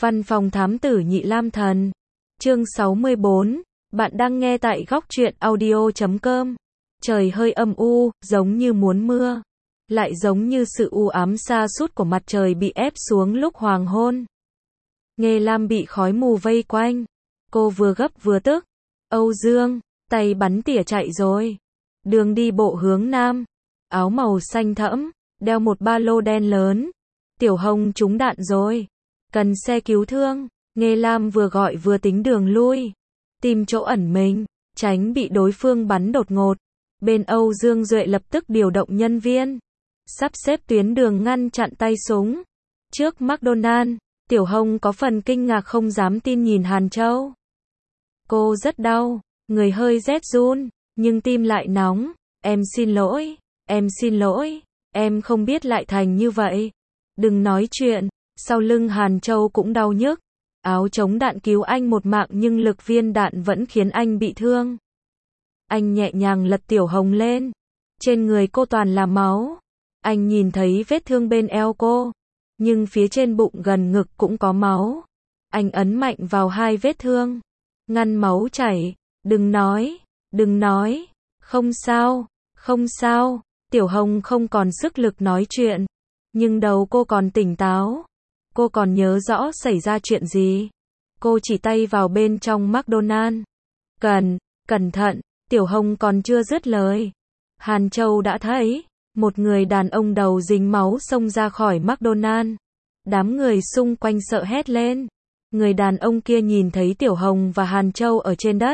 Văn phòng thám tử Nhị Lam Thần. Chương 64. Bạn đang nghe tại góc truyện audio.com. Trời hơi âm u, giống như muốn mưa. Lại giống như sự u ám sa sút của mặt trời bị ép xuống lúc hoàng hôn. Nghê Lam bị khói mù vây quanh. Cô vừa gấp vừa tức. Âu Dương, tay bắn tỉa chạy rồi. Đường đi bộ hướng nam. Áo màu xanh thẫm, đeo một ba lô đen lớn. Tiểu Hồng trúng đạn rồi. Cần xe cứu thương. Nghê Lam vừa gọi vừa tính đường lui. Tìm chỗ ẩn mình, tránh bị đối phương bắn đột ngột. Bên Âu Dương Duệ lập tức điều động nhân viên. Sắp xếp tuyến đường ngăn chặn tay súng. Trước McDonald, Tiểu Hồng có phần kinh ngạc không dám tin nhìn Hàn Châu. Cô rất đau, người hơi rét run, nhưng tim lại nóng. Em xin lỗi, em không biết lại thành như vậy. Đừng nói chuyện, sau lưng Hàn Châu cũng đau nhức. Áo chống đạn cứu anh một mạng nhưng lực viên đạn vẫn khiến anh bị thương. Anh nhẹ nhàng lật Tiểu Hồng lên. Trên người cô toàn là máu. Anh nhìn thấy vết thương bên eo cô, nhưng phía trên bụng gần ngực cũng có máu. Anh ấn mạnh vào hai vết thương, ngăn máu chảy. Đừng nói, không sao. Tiểu Hồng không còn sức lực nói chuyện, nhưng đầu cô còn tỉnh táo. Cô còn nhớ rõ xảy ra chuyện gì. Cô chỉ tay vào bên trong McDonald. Cẩn thận, Tiểu Hồng còn chưa dứt lời. Hàn Châu đã thấy một người đàn ông đầu dính máu xông ra khỏi McDonald. Đám người xung quanh sợ hét lên. Người đàn ông kia nhìn thấy Tiểu Hồng và Hàn Châu ở trên đất.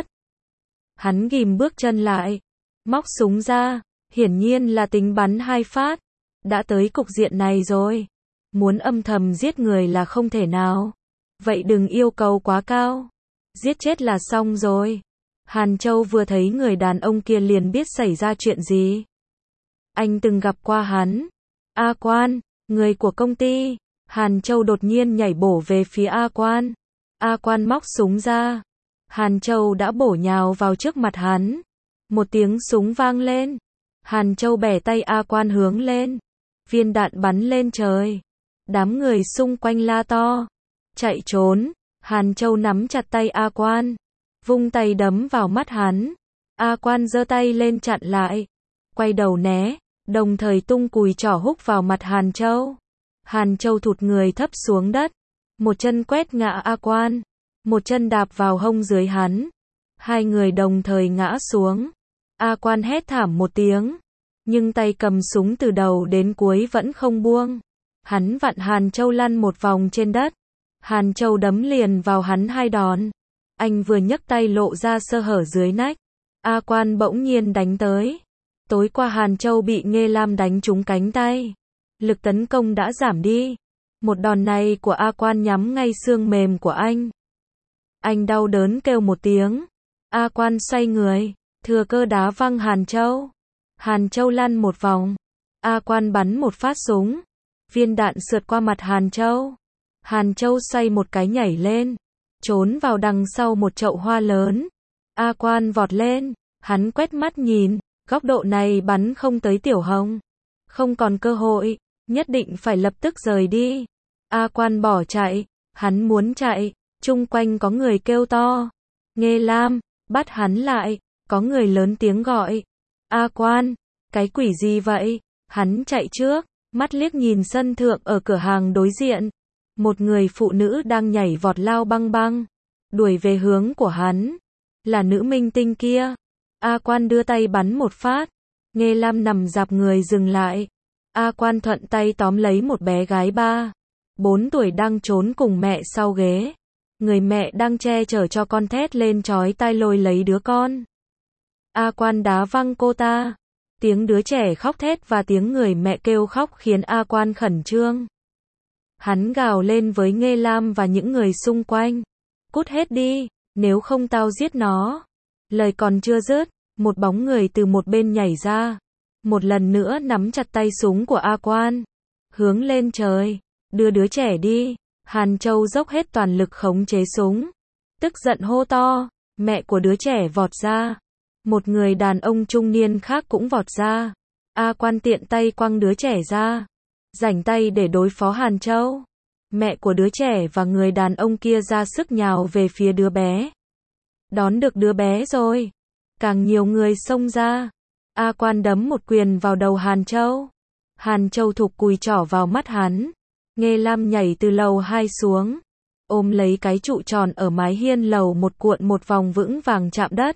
Hắn ghìm bước chân lại, móc súng ra, hiển nhiên là tính bắn 2 phát. Đã tới cục diện này rồi, muốn âm thầm giết người là không thể nào. Vậy đừng yêu cầu quá cao, giết chết là xong rồi. Hàn Châu vừa thấy người đàn ông kia liền biết xảy ra chuyện gì. Anh từng gặp qua hắn. A Quan, người của công ty. Hàn Châu đột nhiên nhảy bổ về phía A Quan. A Quan móc súng ra. Hàn Châu đã bổ nhào vào trước mặt hắn. Một tiếng súng vang lên. Hàn Châu bẻ tay A Quan hướng lên. Viên đạn bắn lên trời. Đám người xung quanh la to. Chạy trốn. Hàn Châu nắm chặt tay A Quan, vung tay đấm vào mắt hắn. A Quan giơ tay lên chặn lại, quay đầu né, đồng thời tung cùi trỏ húc vào mặt Hàn Châu. Hàn Châu thụt người thấp xuống đất, một chân quét ngã A Quan, một chân đạp vào hông dưới hắn. Hai người đồng thời ngã xuống. A Quan hét thảm một tiếng, nhưng tay cầm súng từ đầu đến cuối vẫn không buông. Hắn vặn Hàn Châu lăn một vòng trên đất. Hàn Châu đấm liền vào hắn 2 đòn. Anh vừa nhấc tay lộ ra sơ hở dưới nách. A Quan bỗng nhiên đánh tới. Tối qua Hàn Châu bị Nghê Lam đánh trúng cánh tay. Lực tấn công đã giảm đi. Một đòn này của A Quan nhắm ngay xương mềm của anh. Anh đau đớn kêu một tiếng. A Quan xoay người, thừa cơ đá văng Hàn Châu. Hàn Châu lăn một vòng. A Quan bắn một phát súng. Viên đạn sượt qua mặt Hàn Châu. Hàn Châu xoay một cái nhảy lên, trốn vào đằng sau một chậu hoa lớn. A Quan vọt lên, hắn quét mắt nhìn, góc độ này bắn không tới Tiểu Hồng. Không còn cơ hội, nhất định phải lập tức rời đi. A Quan bỏ chạy, hắn muốn chạy, chung quanh có người kêu to. Nghê Lam, bắt hắn lại, có người lớn tiếng gọi. A Quan, cái quỷ gì vậy? Hắn chạy trước, mắt liếc nhìn sân thượng ở cửa hàng đối diện. Một người phụ nữ đang nhảy vọt lao băng băng, đuổi về hướng của hắn. Là nữ minh tinh kia. A Quan đưa tay bắn một phát. Nghê Lam nằm dạp người dừng lại. A Quan thuận tay tóm lấy một bé gái 3-4 tuổi đang trốn cùng mẹ sau ghế. Người mẹ đang che chở cho con thét lên chói tai lôi lấy đứa con. A Quan đá văng cô ta. Tiếng đứa trẻ khóc thét và tiếng người mẹ kêu khóc khiến A Quan khẩn trương. Hắn gào lên với Nghê Lam và những người xung quanh. Cút hết đi, nếu không tao giết nó. Lời còn chưa dứt, một bóng người từ một bên nhảy ra. Một lần nữa nắm chặt tay súng của A Quan. Hướng lên trời, đưa đứa trẻ đi. Hàn Châu dốc hết toàn lực khống chế súng. Tức giận hô to, mẹ của đứa trẻ vọt ra. Một người đàn ông trung niên khác cũng vọt ra. A Quan tiện tay quăng đứa trẻ ra. Rảnh tay để đối phó Hàn Châu. Mẹ của đứa trẻ và người đàn ông kia ra sức nhào về phía đứa bé. Đón được đứa bé rồi. Càng nhiều người xông ra. A Quan đấm một quyền vào đầu Hàn Châu. Hàn Châu thụp cùi trỏ vào mắt hắn. Nghê Lam nhảy từ lầu 2 xuống. Ôm lấy cái trụ tròn ở mái hiên lầu một cuộn một vòng vững vàng chạm đất.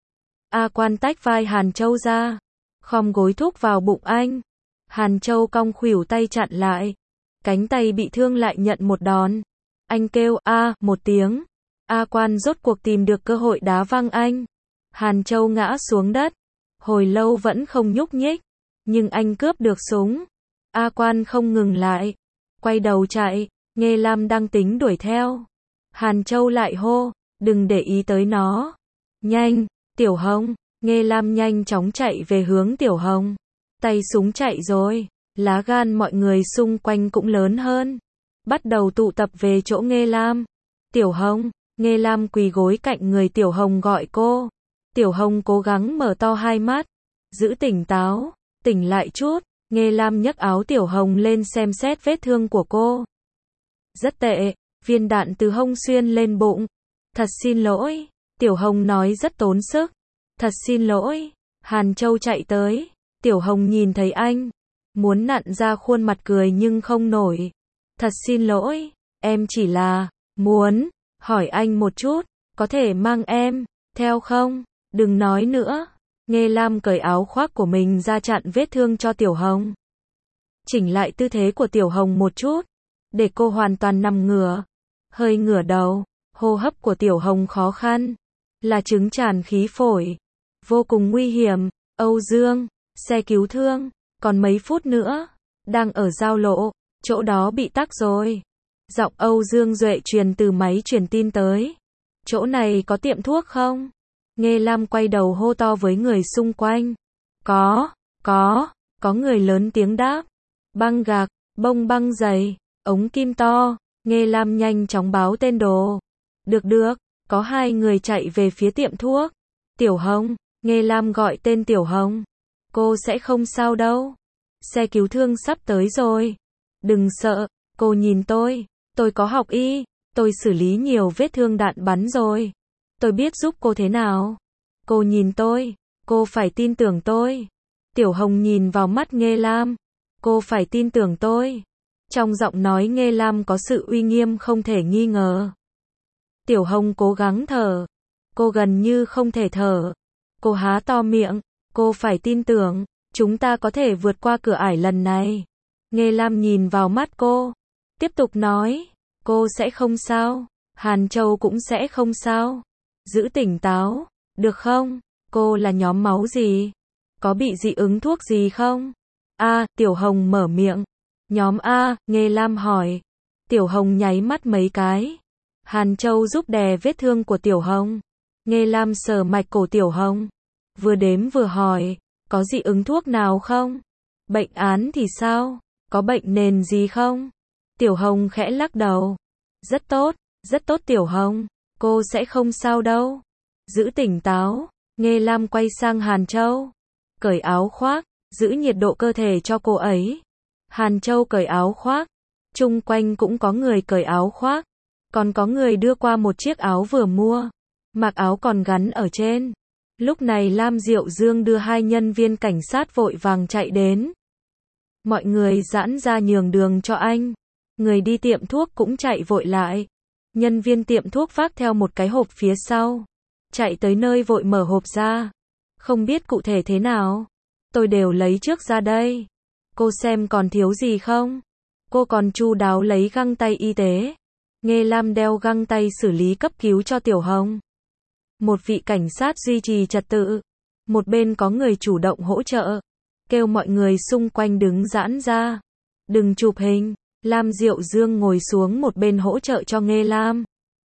A Quan tách vai Hàn Châu ra. Khom gối thúc vào bụng anh. Hàn Châu cong khuỷu tay chặn lại. Cánh tay bị thương lại nhận một đòn. Anh kêu a một tiếng. A Quan rốt cuộc tìm được cơ hội đá văng anh. Hàn Châu ngã xuống đất. Hồi lâu vẫn không nhúc nhích. Nhưng anh cướp được súng. A Quan không ngừng lại. Quay đầu chạy. Nghê Lam đang tính đuổi theo. Hàn Châu lại hô. Đừng để ý tới nó. Nhanh, Tiểu Hồng. Nghê Lam nhanh chóng chạy về hướng Tiểu Hồng. Tay súng chạy rồi. Lá gan mọi người xung quanh cũng lớn hơn. Bắt đầu tụ tập về chỗ Nghê Lam. Tiểu Hồng. Nghê Lam quỳ gối cạnh người Tiểu Hồng gọi cô. Tiểu Hồng cố gắng mở to hai mắt. Giữ tỉnh táo. Tỉnh lại chút. Nghê Lam nhấc áo Tiểu Hồng lên xem xét vết thương của cô. Rất tệ. Viên đạn từ hông xuyên lên bụng. Thật xin lỗi. Tiểu Hồng nói rất tốn sức. Thật xin lỗi. Hàn Châu chạy tới. Tiểu Hồng nhìn thấy anh. Muốn nặn ra khuôn mặt cười nhưng không nổi. Thật xin lỗi. Em chỉ là muốn hỏi anh một chút. Có thể mang em theo không? Đừng nói nữa. Nghê Lam cởi áo khoác của mình ra chặn vết thương cho Tiểu Hồng. Chỉnh lại tư thế của Tiểu Hồng một chút. Để cô hoàn toàn nằm ngửa. Hơi ngửa đầu. Hô hấp của Tiểu Hồng khó khăn. Là chứng tràn khí phổi. Vô cùng nguy hiểm. Âu Dương. Xe cứu thương. Còn mấy phút nữa. Đang ở giao lộ. Chỗ đó bị tắc rồi. Giọng Âu Dương Duệ truyền từ máy truyền tin tới. Chỗ này có tiệm thuốc không? Nghê Lam quay đầu hô to với người xung quanh. Có người lớn tiếng đáp. Băng gạc, bông băng dày, ống kim to. Nghê Lam nhanh chóng báo tên đồ. Được, có hai người chạy về phía tiệm thuốc. Tiểu Hồng. Nghê Lam gọi tên Tiểu Hồng. Cô sẽ không sao đâu. Xe cứu thương sắp tới rồi. Đừng sợ, cô nhìn tôi có học y, tôi xử lý nhiều vết thương đạn bắn rồi. Tôi biết giúp cô thế nào. Cô nhìn tôi, cô phải tin tưởng tôi. Tiểu Hồng nhìn vào mắt Nghê Lam. Cô phải tin tưởng tôi. Trong giọng nói Nghê Lam có sự uy nghiêm không thể nghi ngờ. Tiểu Hồng cố gắng thở. Cô gần như không thể thở. Cô há to miệng. Cô phải tin tưởng, chúng ta có thể vượt qua cửa ải lần này. Nghê Lam nhìn vào mắt cô. Tiếp tục nói. Cô sẽ không sao. Hàn Châu cũng sẽ không sao. Giữ tỉnh táo. Được không? Cô là nhóm máu gì? Có bị dị ứng thuốc gì không? Tiểu Hồng mở miệng. Nhóm A, Nghê Lam hỏi. Tiểu Hồng nháy mắt mấy cái. Hàn Châu giúp đè vết thương của Tiểu Hồng. Nghê Lam sờ mạch cổ Tiểu Hồng. Vừa đếm vừa hỏi. Có dị ứng thuốc nào không? Bệnh án thì sao? Có bệnh nền gì không? Tiểu Hồng khẽ lắc đầu. Rất tốt Tiểu Hồng. Cô sẽ không sao đâu. Giữ tỉnh táo. Nghê Lam quay sang Hàn Châu. Cởi áo khoác. Giữ nhiệt độ cơ thể cho cô ấy. Hàn Châu cởi áo khoác. Chung quanh cũng có người cởi áo khoác. Còn có người đưa qua một chiếc áo vừa mua. Mặc áo còn gắn ở trên. Lúc này Lam Diệu Dương đưa hai nhân viên cảnh sát vội vàng chạy đến. Mọi người giãn ra nhường đường cho anh. Người đi tiệm thuốc cũng chạy vội lại. Nhân viên tiệm thuốc vác theo một cái hộp phía sau. Chạy tới nơi vội mở hộp ra. Không biết cụ thể thế nào. Tôi đều lấy trước ra đây. Cô xem còn thiếu gì không? Cô còn chu đáo lấy găng tay y tế. Nghê Lam đeo găng tay xử lý cấp cứu cho Tiểu Hồng. Một vị cảnh sát duy trì trật tự. Một bên có người chủ động hỗ trợ. Kêu mọi người xung quanh đứng giãn ra. Đừng chụp hình. Lam Diệu Dương ngồi xuống một bên hỗ trợ cho Nghê Lam.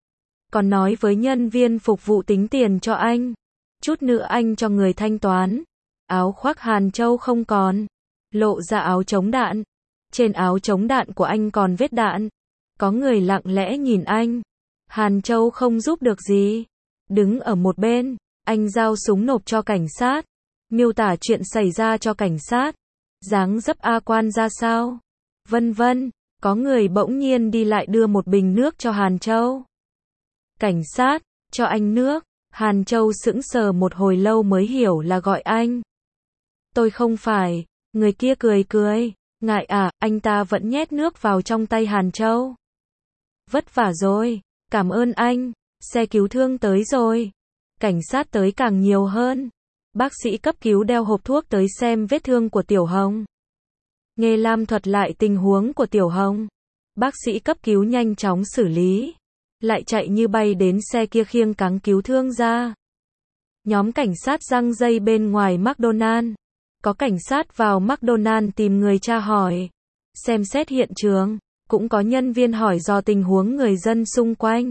Còn nói với nhân viên phục vụ tính tiền cho anh. Chút nữa anh cho người thanh toán. Áo khoác Hàn Châu không còn. Lộ ra áo chống đạn. Trên áo chống đạn của anh còn vết đạn. Có người lặng lẽ nhìn anh. Hàn Châu không giúp được gì. Đứng ở một bên. Anh giao súng nộp cho cảnh sát. Miêu tả chuyện xảy ra cho cảnh sát. Dáng dấp A Quan ra sao? Vân vân. Có người bỗng nhiên đi lại đưa một bình nước cho Hàn Châu. Cảnh sát, cho anh nước. Hàn Châu sững sờ một hồi lâu mới hiểu là gọi anh. Tôi không phải. Người kia cười cười. Ngại à, anh ta vẫn nhét nước vào trong tay Hàn Châu. Vất vả rồi. Cảm ơn anh. Xe cứu thương tới rồi. Cảnh sát tới càng nhiều hơn. Bác sĩ cấp cứu đeo hộp thuốc tới xem vết thương của Tiểu Hồng. Nghê Lam thuật lại tình huống của Tiểu Hồng. Bác sĩ cấp cứu nhanh chóng xử lý. Lại chạy như bay đến xe kia khiêng cáng cứu thương ra. Nhóm cảnh sát giăng dây bên ngoài McDonald. Có cảnh sát vào McDonald tìm người tra hỏi. Xem xét hiện trường. Cũng có nhân viên hỏi do tình huống người dân xung quanh.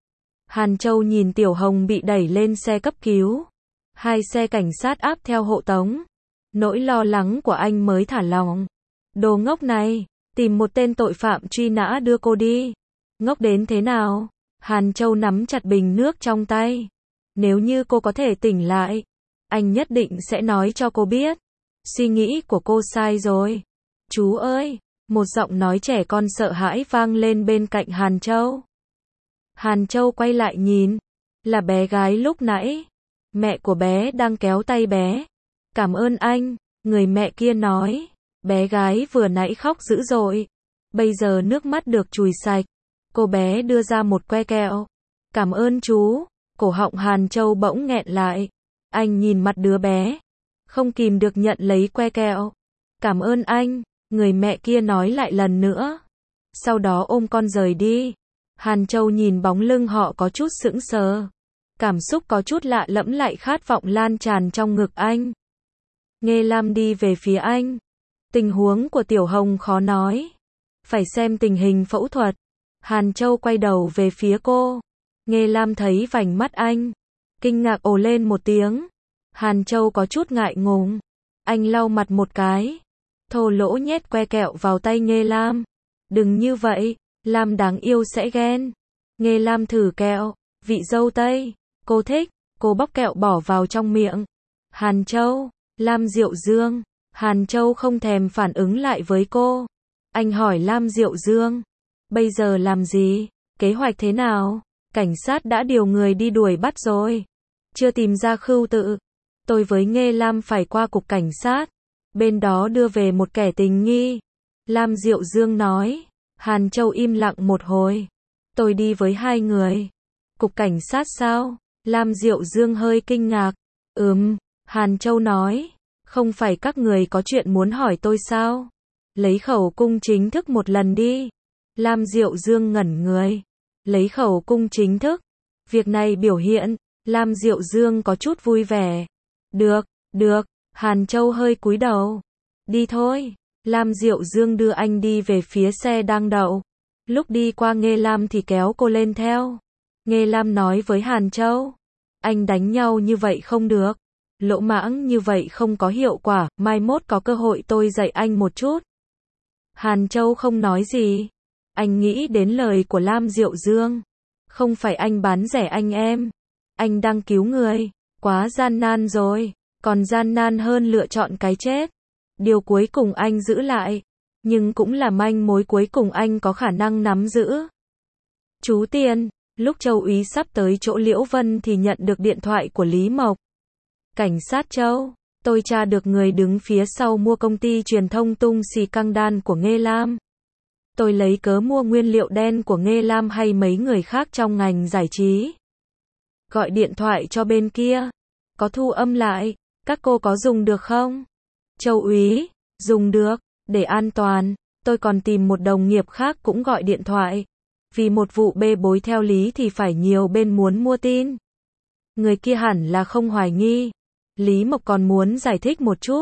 Hàn Châu nhìn Tiểu Hồng bị đẩy lên xe cấp cứu. 2 xe cảnh sát áp theo hộ tống. Nỗi lo lắng của anh mới thả lỏng. Đồ ngốc này, tìm một tên tội phạm truy nã đưa cô đi. Ngốc đến thế nào? Hàn Châu nắm chặt bình nước trong tay. Nếu như cô có thể tỉnh lại, anh nhất định sẽ nói cho cô biết. Suy nghĩ của cô sai rồi. Chú ơi, một giọng nói trẻ con sợ hãi vang lên bên cạnh Hàn Châu. Hàn Châu quay lại nhìn, là bé gái lúc nãy. Mẹ của bé đang kéo tay bé. Cảm ơn anh, người mẹ kia nói. Bé gái vừa nãy khóc dữ dội. Bây giờ nước mắt được chùi sạch. Cô bé đưa ra một que kẹo. Cảm ơn chú. Cổ họng Hàn Châu bỗng nghẹn lại. Anh nhìn mặt đứa bé. Không kìm được nhận lấy que kẹo. Cảm ơn anh, người mẹ kia nói lại lần nữa. Sau đó ôm con rời đi. Hàn Châu nhìn bóng lưng họ có chút sững sờ. Cảm xúc có chút lạ lẫm lại khát vọng lan tràn trong ngực anh. Nghê Lam đi về phía anh. Tình huống của Tiểu Hồng khó nói. Phải xem tình hình phẫu thuật. Hàn Châu quay đầu về phía cô. Nghê Lam thấy vành mắt anh. Kinh ngạc ồ lên một tiếng. Hàn Châu có chút ngại ngùng. Anh lau mặt một cái. Thô lỗ nhét que kẹo vào tay Nghê Lam. Đừng như vậy, Lam đáng yêu sẽ ghen. Nghê Lam thử kẹo. Vị dâu tây. Cô thích. Cô bóc kẹo bỏ vào trong miệng. Hàn Châu. Lam Diệu Dương. Hàn Châu không thèm phản ứng lại với cô. Anh hỏi Lam Diệu Dương. Bây giờ làm gì? Kế hoạch thế nào? Cảnh sát đã điều người đi đuổi bắt rồi. Chưa tìm ra Khưu Tự. Tôi với Nghê Lam phải qua cục cảnh sát. Bên đó đưa về một kẻ tình nghi. Lam Diệu Dương nói. Hàn Châu im lặng một hồi. Tôi đi với 2 người. Cục cảnh sát sao? Lam Diệu Dương hơi kinh ngạc. Hàn Châu nói. Không phải các người có chuyện muốn hỏi tôi sao? Lấy khẩu cung chính thức một lần đi. Lam Diệu Dương ngẩn người. Lấy khẩu cung chính thức. Việc này biểu hiện. Lam Diệu Dương có chút vui vẻ. Được. Hàn Châu hơi cúi đầu. Đi thôi. Lam Diệu Dương đưa anh đi về phía xe đang đậu. Lúc đi qua Nghê Lam thì kéo cô lên theo. Nghê Lam nói với Hàn Châu. Anh đánh nhau như vậy không được. Lỗ mãng như vậy không có hiệu quả, mai mốt có cơ hội tôi dạy anh một chút. Hàn Châu không nói gì. Anh nghĩ đến lời của Lam Diệu Dương. Không phải anh bán rẻ anh em. Anh đang cứu người. Quá gian nan rồi. Còn gian nan hơn lựa chọn cái chết. Điều cuối cùng anh giữ lại. Nhưng cũng là manh mối cuối cùng anh có khả năng nắm giữ. Chú Tiền. Lúc Châu úy sắp tới chỗ Liễu Vân thì nhận được điện thoại của Lý Mộc. Cảnh sát Châu, tôi tra được người đứng phía sau mua công ty truyền thông tung xì căng đan của Nghê Lam. Tôi lấy cớ mua nguyên liệu đen của Nghê Lam hay mấy người khác trong ngành giải trí. Gọi điện thoại cho bên kia. Có thu âm lại, các cô có dùng được không? Châu úy, dùng được, để an toàn. Tôi còn tìm một đồng nghiệp khác cũng gọi điện thoại. Vì một vụ bê bối theo lý thì phải nhiều bên muốn mua tin. Người kia hẳn là không hoài nghi. Lý Mộc còn muốn giải thích một chút.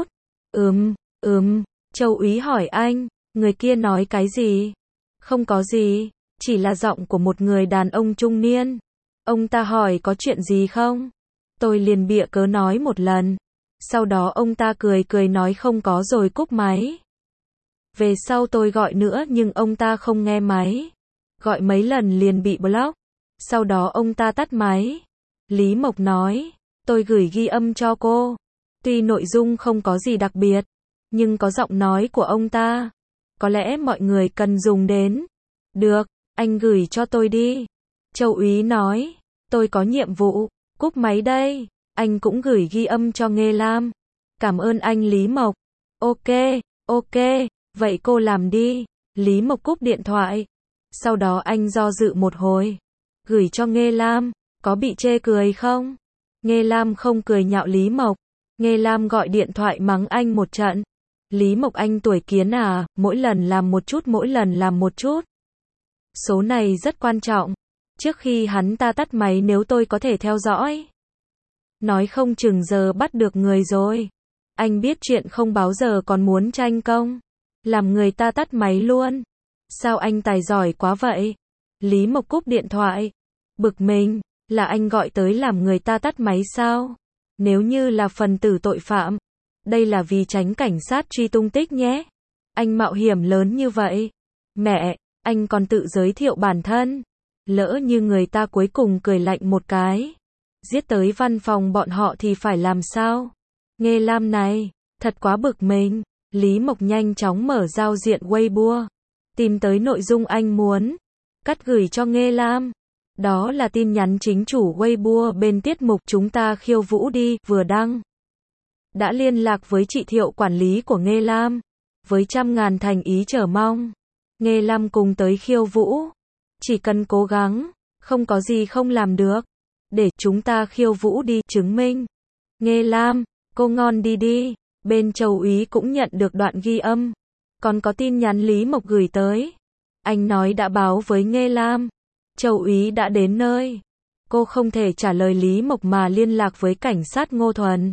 Châu úy hỏi anh, người kia nói cái gì? Không có gì, chỉ là giọng của một người đàn ông trung niên. Ông ta hỏi có chuyện gì không? Tôi liền bịa cớ nói một lần. Sau đó ông ta cười nói không có rồi cúp máy. Về sau tôi gọi nữa nhưng ông ta không nghe máy. Gọi mấy lần liền bị block. Sau đó ông ta tắt máy. Lý Mộc nói, tôi gửi ghi âm cho cô. Tuy nội dung không có gì đặc biệt, nhưng có giọng nói của ông ta. có lẽ mọi người cần dùng đến. Được, anh gửi cho tôi đi. Châu úy nói, tôi có nhiệm vụ, cúp máy đây. Anh cũng gửi ghi âm cho Nghê Lam. Cảm ơn anh Lý Mộc. Ok, ok, vậy cô làm đi. Lý Mộc cúp điện thoại. Sau đó anh do dự một hồi. Gửi cho Nghê Lam, có bị chê cười không? Nghê Lam không cười nhạo Lý Mộc. Nghê Lam gọi điện thoại mắng anh một trận. Lý Mộc anh tuổi kiến à, mỗi lần làm một chút, mỗi lần làm một chút. Số này rất quan trọng. Trước khi hắn ta tắt máy nếu tôi có thể theo dõi. Nói không chừng giờ bắt được người rồi. Anh biết chuyện không báo giờ còn muốn tranh công. Làm người ta tắt máy luôn. Sao anh tài giỏi quá vậy? Lý Mộc cúp điện thoại. Bực mình, là anh gọi tới làm người ta tắt máy sao? Nếu như là phần tử tội phạm, đây là vì tránh cảnh sát truy tung tích nhé. Anh mạo hiểm lớn như vậy. Mẹ, anh còn tự giới thiệu bản thân. Lỡ như người ta cuối cùng cười lạnh một cái, giết tới văn phòng bọn họ thì phải làm sao? Nghê Lam này, thật quá bực mình. Lý Mộc nhanh chóng mở giao diện Weibo, tìm tới nội dung anh muốn cắt gửi cho Nghê Lam. Đó là tin nhắn chính chủ Weibo bên tiết mục Chúng ta khiêu vũ đi, vừa đăng. Đã liên lạc với chị Thiệu quản lý của Nghê Lam, với trăm ngàn thành ý chờ mong. Nghê Lam cùng tới khiêu vũ. Chỉ cần cố gắng, không có gì không làm được. Để chúng ta khiêu vũ đi, chứng minh. Nghê Lam, cô ngon đi đi. Bên Châu úy cũng nhận được đoạn ghi âm. Còn có tin nhắn Lý Mộc gửi tới. Anh nói đã báo với Nghê Lam. Châu úy đã đến nơi. Cô không thể trả lời Lý Mộc mà liên lạc với cảnh sát Ngô Thuần.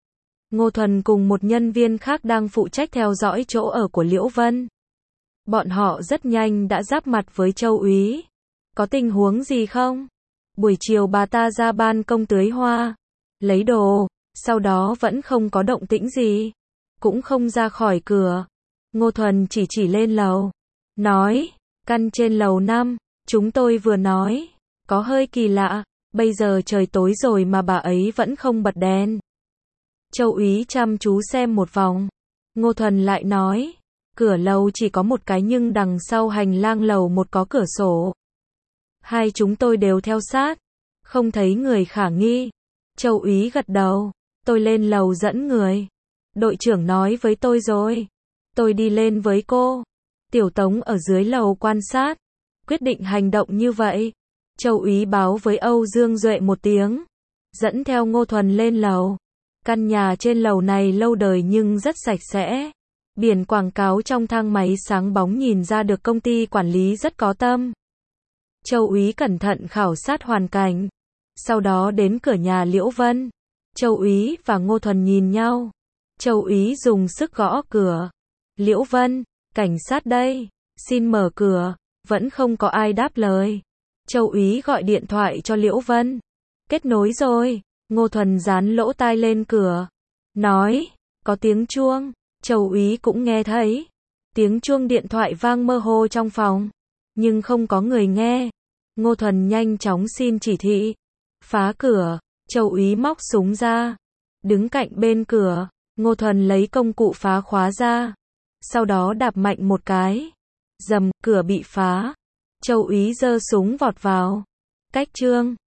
Ngô Thuần cùng một nhân viên khác đang phụ trách theo dõi chỗ ở của Liễu Vân. Bọn họ rất nhanh đã giáp mặt với Châu úy. Có tình huống gì không? Buổi chiều bà ta ra ban công tưới hoa, lấy đồ, sau đó vẫn không có động tĩnh gì. Cũng không ra khỏi cửa. Ngô Thuần chỉ lên lầu. Nói, căn trên lầu 5, chúng tôi vừa nói. Có hơi kỳ lạ, bây giờ trời tối rồi mà bà ấy vẫn không bật đèn. Châu úy chăm chú xem một vòng. Ngô Thuần lại nói, cửa lầu chỉ có một cái nhưng đằng sau hành lang lầu một có cửa sổ. Hai chúng tôi đều theo sát, không thấy người khả nghi. Châu úy gật đầu, tôi lên lầu dẫn người. Đội trưởng nói với tôi rồi. Tôi đi lên với cô. Tiểu Tống ở dưới lầu quan sát. Quyết định hành động như vậy. Châu úy báo với Âu Dương Duệ một tiếng. Dẫn theo Ngô Thuần lên lầu. Căn nhà trên lầu này lâu đời nhưng rất sạch sẽ. Biển quảng cáo trong thang máy sáng bóng nhìn ra được công ty quản lý rất có tâm. Châu úy cẩn thận khảo sát hoàn cảnh. Sau đó đến cửa nhà Liễu Vân. Châu úy và Ngô Thuần nhìn nhau. Châu úy dùng sức gõ cửa. Liễu Vân, cảnh sát đây, xin mở cửa. Vẫn không có ai đáp lời. Châu úy gọi điện thoại cho Liễu Vân. Kết nối rồi. Ngô Thuần dán lỗ tai lên cửa. Nói, có tiếng chuông. Châu úy cũng nghe thấy. Tiếng chuông điện thoại vang mơ hồ trong phòng. Nhưng không có người nghe. Ngô Thuần nhanh chóng xin chỉ thị. Phá cửa. Châu úy móc súng ra. Đứng cạnh bên cửa. Ngô Thuần lấy công cụ phá khóa ra. Sau đó đạp mạnh một cái. Dầm, cửa bị phá. Châu úy giơ súng vọt vào. Cách trương.